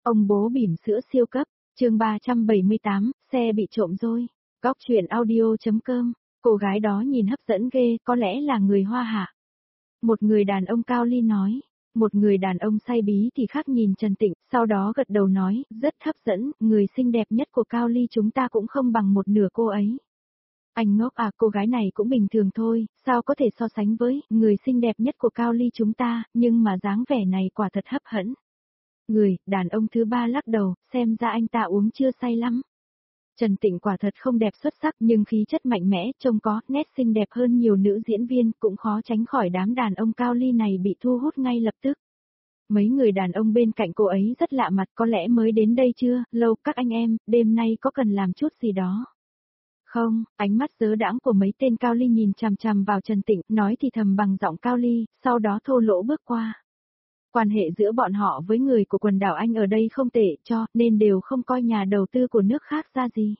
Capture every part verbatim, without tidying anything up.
Ông bố bỉm sữa siêu cấp, chương ba trăm bảy mươi tám, xe bị trộm rồi. Góc truyện audio.com, cô gái đó nhìn hấp dẫn ghê, có lẽ là người Hoa hạ. Một người đàn ông cao ly nói, một người đàn ông say bí thì khác nhìn Trần Tịnh, sau đó gật đầu nói, rất hấp dẫn, người xinh đẹp nhất của Cao Ly chúng ta cũng không bằng một nửa cô ấy. Anh ngốc à, cô gái này cũng bình thường thôi, sao có thể so sánh với người xinh đẹp nhất của Cao Ly chúng ta, nhưng mà dáng vẻ này quả thật hấp dẫn. Người, đàn ông thứ ba lắc đầu, xem ra anh ta uống chưa say lắm. Trần Tịnh quả thật không đẹp xuất sắc nhưng khí chất mạnh mẽ, trông có nét xinh đẹp hơn nhiều nữ diễn viên, cũng khó tránh khỏi đám đàn ông Cao Ly này bị thu hút ngay lập tức. Mấy người đàn ông bên cạnh cô ấy rất lạ mặt, có lẽ mới đến đây chưa, lâu, các anh em, đêm nay có cần làm chút gì đó. Không, ánh mắt dớ đãng của mấy tên Cao Ly nhìn chằm chằm vào Trần Tịnh, nói thì thầm bằng giọng Cao Ly, sau đó thô lỗ bước qua. Quan hệ giữa bọn họ với người của quần đảo Anh ở đây không tệ cho, nên đều không coi nhà đầu tư của nước khác ra gì.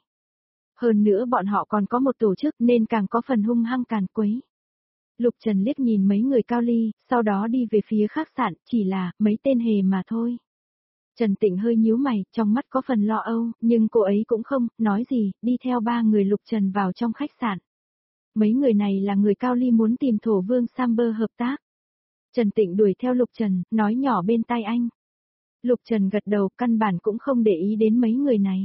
Hơn nữa bọn họ còn có một tổ chức nên càng có phần hung hăng càn quấy. Lục Trần liếc nhìn mấy người Cao Ly, sau đó đi về phía khách sạn, chỉ là, mấy tên hề mà thôi. Trần Tịnh hơi nhíu mày, trong mắt có phần lo âu, nhưng cô ấy cũng không, nói gì, đi theo ba người Lục Trần vào trong khách sạn. Mấy người này là người Cao Ly muốn tìm Thổ Vương Samber hợp tác. Trần Tịnh đuổi theo Lục Trần, nói nhỏ bên tai anh. Lục Trần gật đầu, căn bản cũng không để ý đến mấy người này.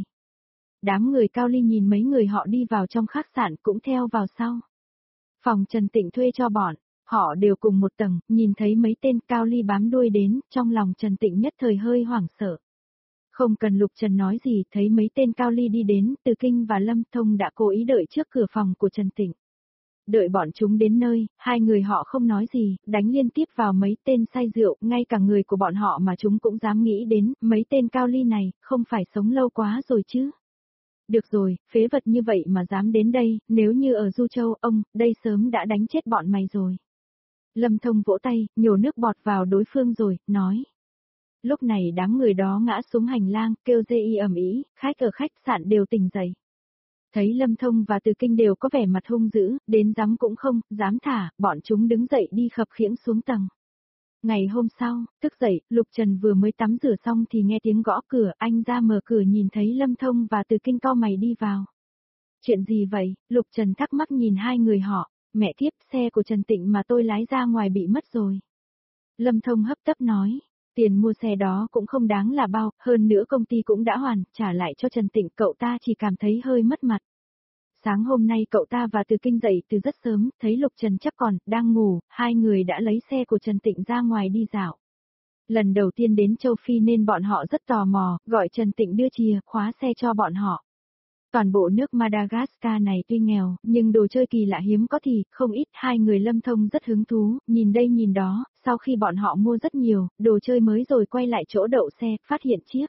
Đám người Cao Ly nhìn mấy người họ đi vào trong khách sạn cũng theo vào sau. Phòng Trần Tịnh thuê cho bọn, họ đều cùng một tầng, nhìn thấy mấy tên Cao Ly bám đuôi đến, trong lòng Trần Tịnh nhất thời hơi hoảng sợ. Không cần Lục Trần nói gì, thấy mấy tên Cao Ly đi đến, Từ Kinh và Lâm Thông đã cố ý đợi trước cửa phòng của Trần Tịnh. Đợi bọn chúng đến nơi, hai người họ không nói gì, đánh liên tiếp vào mấy tên say rượu, ngay cả người của bọn họ mà chúng cũng dám nghĩ đến, mấy tên Cao Ly này, không phải sống lâu quá rồi chứ. Được rồi, phế vật như vậy mà dám đến đây, nếu như ở Du Châu, ông, đây sớm đã đánh chết bọn mày rồi. Lâm Thông vỗ tay, nhổ nước bọt vào đối phương rồi, nói. Lúc này đám người đó ngã xuống hành lang, kêu dê y ầm ĩ, khách ở khách sạn đều tỉnh dậy. Thấy Lâm Thông và Từ Kinh đều có vẻ mặt hung dữ, đến dám cũng không, dám thả, bọn chúng đứng dậy đi khập khiễng xuống tầng. Ngày hôm sau, thức dậy, Lục Trần vừa mới tắm rửa xong thì nghe tiếng gõ cửa, anh ra mở cửa nhìn thấy Lâm Thông và Từ Kinh cau mày đi vào. Chuyện gì vậy? Lục Trần thắc mắc nhìn hai người họ, mẹ kiếp, xe của Trần Tịnh mà tôi lái ra ngoài bị mất rồi. Lâm Thông hấp tấp nói, tiền mua xe đó cũng không đáng là bao, hơn nữa công ty cũng đã hoàn, trả lại cho Trần Tịnh, cậu ta chỉ cảm thấy hơi mất mặt. Sáng hôm nay cậu ta và Từ Kinh dậy từ rất sớm, thấy Lục Trần chắc còn, đang ngủ, hai người đã lấy xe của Trần Tịnh ra ngoài đi dạo. Lần đầu tiên đến châu Phi nên bọn họ rất tò mò, gọi Trần Tịnh đưa chìa khóa xe cho bọn họ. Toàn bộ nước Madagascar này tuy nghèo, nhưng đồ chơi kỳ lạ hiếm có thì, không ít, hai người Lâm Thông rất hứng thú, nhìn đây nhìn đó, sau khi bọn họ mua rất nhiều, đồ chơi mới rồi quay lại chỗ đậu xe, phát hiện chiếc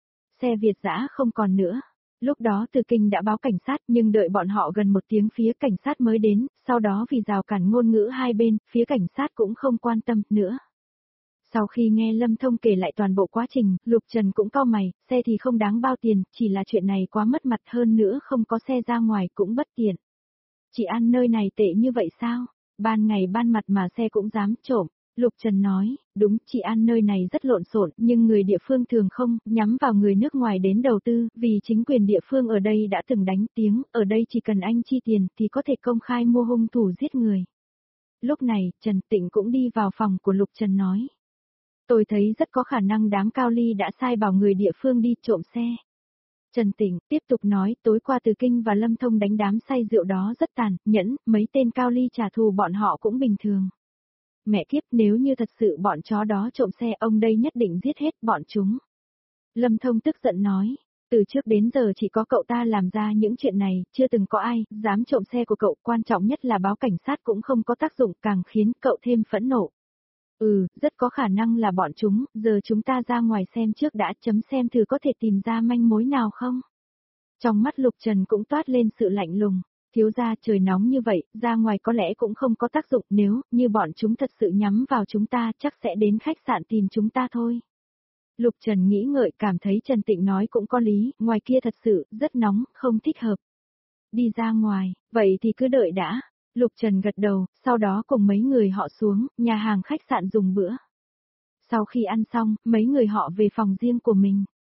xe Việt dã không còn nữa. Lúc đó Từ Kinh đã báo cảnh sát nhưng đợi bọn họ gần một tiếng phía cảnh sát mới đến, sau đó vì rào cản ngôn ngữ hai bên, phía cảnh sát cũng không quan tâm nữa. Sau khi nghe Lâm Thông kể lại toàn bộ quá trình, Lục Trần cũng cau mày, xe thì không đáng bao tiền, chỉ là chuyện này quá mất mặt hơn nữa không có xe ra ngoài cũng bất tiện. Chị An nơi này tệ như vậy sao? Ban ngày ban mặt mà xe cũng dám trộm. Lục Trần nói, đúng, chị An nơi này rất lộn xộn, nhưng người địa phương thường không, nhắm vào người nước ngoài đến đầu tư, vì chính quyền địa phương ở đây đã từng đánh tiếng, ở đây chỉ cần anh chi tiền thì có thể công khai mua hung thủ giết người. Lúc này, Trần Tịnh cũng đi vào phòng của Lục Trần nói. Tôi thấy rất có khả năng đám Cao Ly đã sai bảo người địa phương đi trộm xe. Trần Tịnh tiếp tục nói, tối qua Từ Kinh và Lâm Thông đánh đám say rượu đó rất tàn, nhẫn, mấy tên Cao Ly trả thù bọn họ cũng bình thường. Mẹ kiếp, nếu như thật sự bọn chó đó trộm xe, ông đây nhất định giết hết bọn chúng. Lâm Thông tức giận nói, từ trước đến giờ chỉ có cậu ta làm ra những chuyện này, chưa từng có ai dám trộm xe của cậu, quan trọng nhất là báo cảnh sát cũng không có tác dụng, càng khiến cậu thêm phẫn nộ. Ừ, rất có khả năng là bọn chúng, giờ chúng ta ra ngoài xem trước đã, chấm xem thử có thể tìm ra manh mối nào không. Trong mắt Lục Trần cũng toát lên sự lạnh lùng. Thiếu gia, trời nóng như vậy, ra ngoài có lẽ cũng không có tác dụng, nếu như bọn chúng thật sự nhắm vào chúng ta chắc sẽ đến khách sạn tìm chúng ta thôi. Lục Trần nghĩ ngợi, cảm thấy Trần Tịnh nói cũng có lý, ngoài kia thật sự rất nóng, không thích hợp. Đi ra ngoài, vậy thì cứ đợi đã. Lục Trần gật đầu, sau đó cùng mấy người họ xuống, nhà hàng khách sạn dùng bữa. Sau khi ăn xong, mấy người họ về phòng riêng của mình.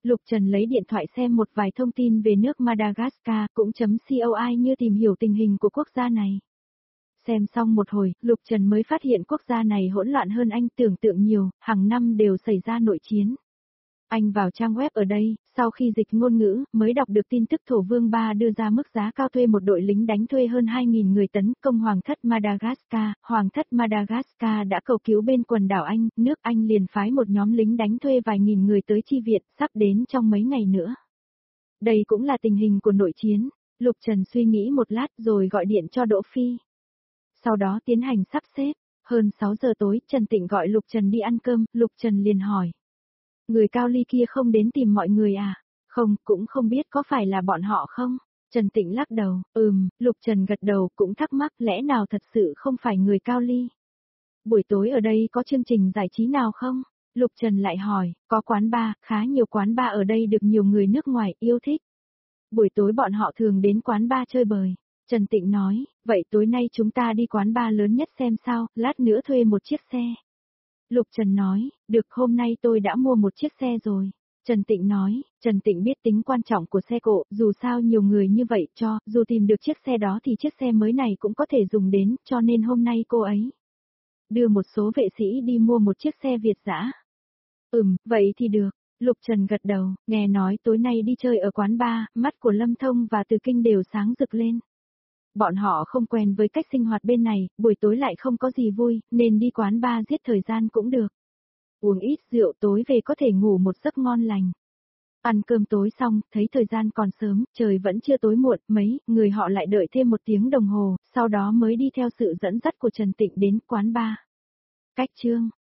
Lục Trần lấy điện thoại xem một vài thông tin về nước Madagascar, cũng chấm coi như tìm hiểu tình hình của quốc gia này. Xem xong một hồi, Lục Trần mới phát hiện quốc gia này hỗn loạn hơn anh tưởng tượng nhiều, hàng năm đều xảy ra nội chiến. Anh vào trang web ở đây, sau khi dịch ngôn ngữ, mới đọc được tin tức Thổ Vương Ba đưa ra mức giá cao thuê một đội lính đánh thuê hơn hai nghìn người tấn công Hoàng thất Madagascar. Hoàng thất Madagascar đã cầu cứu bên quần đảo Anh, nước Anh liền phái một nhóm lính đánh thuê vài nghìn người tới chi viện, sắp đến trong mấy ngày nữa. Đây cũng là tình hình của nội chiến. Lục Trần suy nghĩ một lát rồi gọi điện cho Đỗ Phi. Sau đó tiến hành sắp xếp. Hơn sáu giờ tối, Trần Tịnh gọi Lục Trần đi ăn cơm, Lục Trần liền hỏi. Người Cao Ly kia không đến tìm mọi người à? Không, cũng không biết có phải là bọn họ không? Trần Tịnh lắc đầu, ừm, Lục Trần gật đầu cũng thắc mắc lẽ nào thật sự không phải người Cao Ly? Buổi tối ở đây có chương trình giải trí nào không? Lục Trần lại hỏi, có quán bar, khá nhiều quán bar ở đây được nhiều người nước ngoài yêu thích. Buổi tối bọn họ thường đến quán bar chơi bời. Trần Tịnh nói, vậy tối nay chúng ta đi quán bar lớn nhất xem sao, lát nữa thuê một chiếc xe. Lục Trần nói, được hôm nay tôi đã mua một chiếc xe rồi. Trần Tịnh nói, Trần Tịnh biết tính quan trọng của xe cộ, dù sao nhiều người như vậy cho, dù tìm được chiếc xe đó thì chiếc xe mới này cũng có thể dùng đến, cho nên hôm nay cô ấy đưa một số vệ sĩ đi mua một chiếc xe Việt dã. Ừm, vậy thì được. Lục Trần gật đầu, nghe nói tối nay đi chơi ở quán bar, mắt của Lâm Thông và Từ Kinh đều sáng rực lên. Bọn họ không quen với cách sinh hoạt bên này, buổi tối lại không có gì vui, nên đi quán bar giết thời gian cũng được. Uống ít rượu tối về có thể ngủ một giấc ngon lành. Ăn cơm tối xong, thấy thời gian còn sớm, trời vẫn chưa tối muộn, mấy, người họ lại đợi thêm một tiếng đồng hồ, sau đó mới đi theo sự dẫn dắt của Trần Tịnh đến quán bar. Cách chương